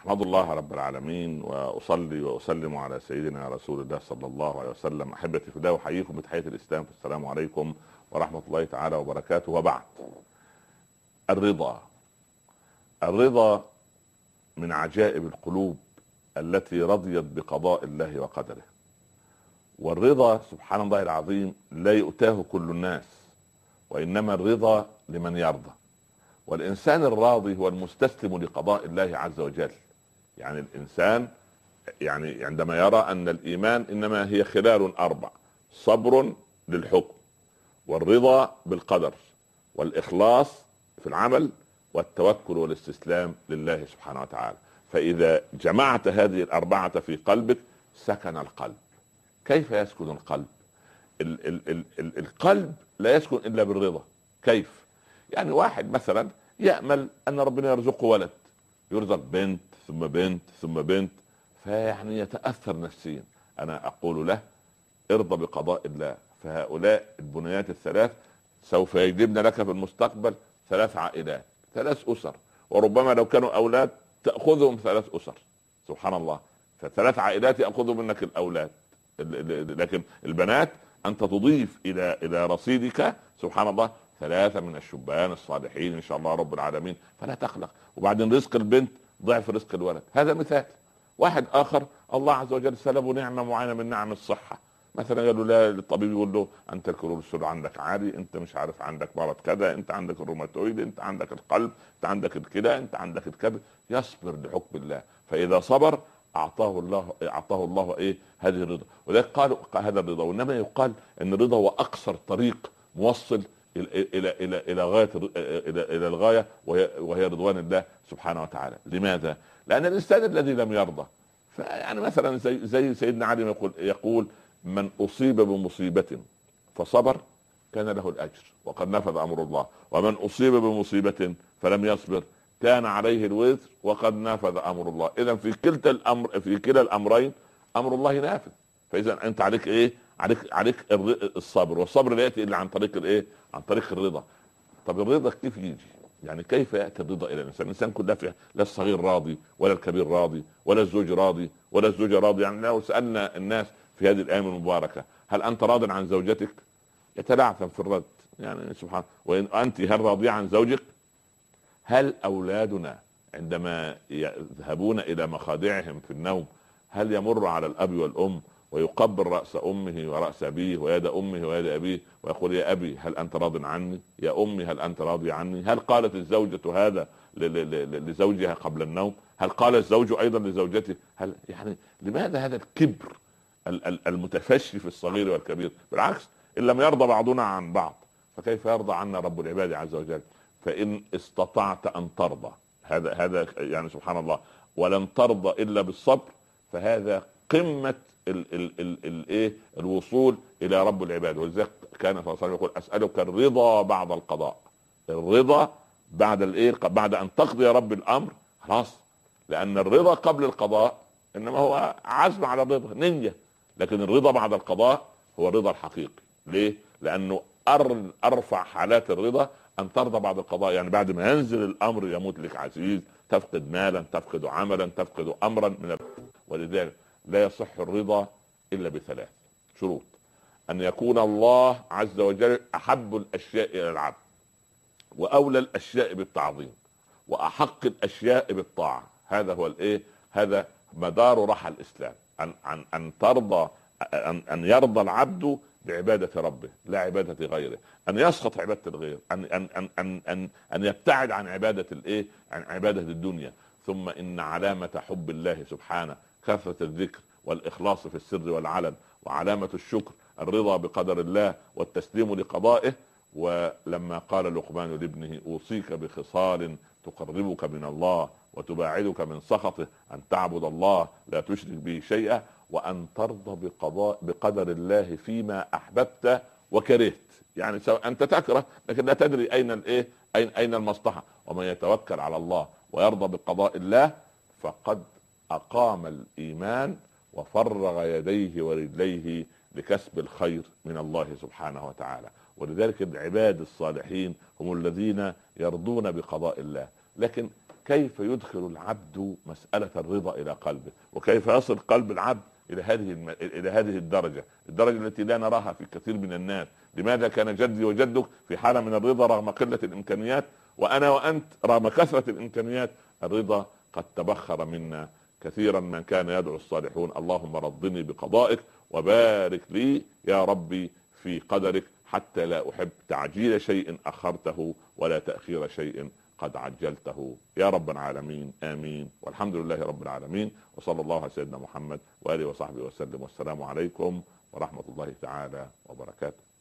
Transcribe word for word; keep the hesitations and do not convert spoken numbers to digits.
أحمد الله رب العالمين وأصلي وأسلم على سيدنا رسول الله صلى الله عليه وسلم. أحبتي في الله، أحييكم بتحية الإسلام، السلام عليكم ورحمة الله تعالى وبركاته. وبعد، الرضا الرضا من عجائب القلوب التي رضيت بقضاء الله وقدره. والرضا سبحان الله العظيم لا يؤتاه كل الناس، وإنما الرضا لمن يرضى. والإنسان الراضي هو المستسلم لقضاء الله عز وجل. يعني الإنسان يعني عندما يرى أن الإيمان إنما هي خلال أربع: صبر للحكم، والرضا بالقدر، والإخلاص في العمل، والتوكل والاستسلام لله سبحانه وتعالى. فإذا جمعت هذه الأربعة في قلبك سكن القلب. كيف يسكن القلب؟ ال ال ال ال القلب لا يسكن إلا بالرضا. كيف؟ يعني واحد مثلا يأمل أن ربنا يرزقه ولد، يرزق بنت ثم بنت ثم بنت، فيعني يتأثر نفسيا. أنا أقول له ارضى بقضاء الله، فهؤلاء البنيات الثلاث سوف يجلبن لك في المستقبل ثلاث عائلات، ثلاث أسر، وربما لو كانوا أولاد تأخذهم ثلاث أسر. سبحان الله، فثلاث عائلات يأخذوا منك الأولاد، لكن البنات أنت تضيف إلى إلى رصيدك سبحان الله ثلاثة من الشبان الصالحين إن شاء الله رب العالمين، فلا تقلق. وبعدين رزق البنت ضعف رزق الولد. هذا مثال. واحد آخر الله عز وجل سلبه نعمة معينة من نعم الصحة، مثلا قالوا لا، للطبيب يقول له انت الكوليسترول عندك عالي، انت مش عارف عندك مرض كذا، انت عندك الروماتويد، انت عندك القلب، انت عندك الكلى، انت عندك الكبد. يصبر لحكم الله، فاذا صبر اعطاه الله اعطاه الله ايه؟ هذه الرضا. وذلك قالوا هذا الرضا. وانما يقال ان الرضا هو اقصر طريق موصل الى الى الى الى غايه الى الى الغايه، وهي, وهي رضوان الله سبحانه وتعالى. لماذا؟ لان الانسان الذي لم يرضى، فيعني مثلا زي زي سيدنا علي يقول يقول من أصيب بمصيبة فصبر كان له الأجر وقد نفذ أمر الله، ومن أصيب بمصيبة فلم يصبر كان عليه الوزر وقد نفذ أمر الله. إذا في كلتا الأمر في كلا الأمرين أمر الله نافذ. فإذا أنت عليك إيه؟ عليك عليك الصبر، والصبر لا يأتي إلا عن طريق الإيه؟ عن طريق الرضا. طب الرضا كيف يجي؟ يعني كيف يأتي الرضا إلى الإنسان؟ الإنسان كله فيه، لا الصغير راضي ولا الكبير راضي ولا الزوج راضي ولا الزوجة راضي. يعني لو سألنا الناس في هذه الأيام المباركة هل أنت راض عن زوجتك؟ يتلعثم في الرد. يعني سبحان. وإن أنت هل راضية عن زوجك؟ هل أولادنا عندما يذهبون إلى مخادعهم في النوم هل يمر على الأب والأم ويقبل رأس أمه ورأس أبيه ويد أمه ويد أبيه ويقول يا أبي هل أنت راض عني؟ يا أمي هل أنت راضي عني؟ هل قالت الزوجة هذا لزوجها قبل النوم؟ هل قال الزوج أيضا لزوجته؟ هل يعني لماذا هذا الكبر المتفشي في الصغير والكبير؟ بالعكس، إن لم يرضى بعضنا عن بعض فكيف يرضى عنا رب العباد عز وجل؟ فإن استطعت أن ترضى، هذا هذا يعني سبحان الله، ولن ترضى إلا بالصبر، فهذا قمة ال ال ال ال إيه الوصول إلى رب العباد. ولذلك كان صلى الله عليه وسلم يقول أسألك الرضا بعد القضاء. الرضا بعد الإيه؟ بعد أن تقضي رب الأمر خلاص. لأن الرضا قبل القضاء إنما هو عزم على الرضا، نية. لكن الرضا بعد القضاء هو الرضا الحقيقي. ليه؟ لأنه أرفع حالات الرضا أن ترضى بعد القضاء. يعني بعد ما ينزل الأمر، يموت لك عزيز، تفقد مالا، تفقد عملا، تفقد أمرا من ال... ولذلك لا يصح الرضا إلا بثلاث شروط: أن يكون الله عز وجل أحب الأشياء إلى العبد، وأولى الأشياء بالتعظيم، وأحق الأشياء بالطاعة. هذا هو الإيه؟ هذا مدار رحى الإسلام. أن أن أن ترضى أن أن يرضى العبد بعبادة ربه لا عبادة غيره، أن يسخط عبادة الغير، أن أن أن أن أن, أن يبتعد عن عبادة الإيه؟ عن عبادة الدنيا. ثم إن علامة حب الله سبحانه كثرة الذكر والإخلاص في السر والعلن، وعلامة الشكر الرضا بقدر الله والتسليم لقضائه. ولما قال لقمان لابنه أوصيك بخصال تقربك من الله وتباعدك من سخطه: أن تعبد الله لا تشرك به شيئا، وأن ترضى بقضاء بقدر الله فيما أحببت وكرهت. يعني أنت تكره لكن لا تدري أين الإيه؟ أين أين المصلحة. ومن يتوكل على الله ويرضى بقضاء الله فقد أقام الإيمان وفرغ يديه ورجليه لكسب الخير من الله سبحانه وتعالى. ولذلك العباد الصالحين هم الذين يرضون بقضاء الله. لكن كيف يدخل العبد مسألة الرضا إلى قلبه، وكيف يصل قلب العبد إلى هذه الم... إلى هذه الدرجة، الدرجة التي لا نراها في كثير من الناس. لماذا كان جدي وجدك في حالة من الرضا رغم قلة الإمكانيات، وأنا وأنت رغم كثرة الإمكانيات الرضا قد تبخر منا كثيرا. من كان يدعو الصالحون اللهم رضني بقضائك وبارك لي يا ربي في قدرك، حتى لا أحب تعجيل شيء أخرته ولا تأخير شيء قد عجلته يا رب العالمين. آمين، والحمد لله رب العالمين، وصلى الله على سيدنا محمد وآله وصحبه وسلم، والسلام عليكم ورحمة الله تعالى وبركاته.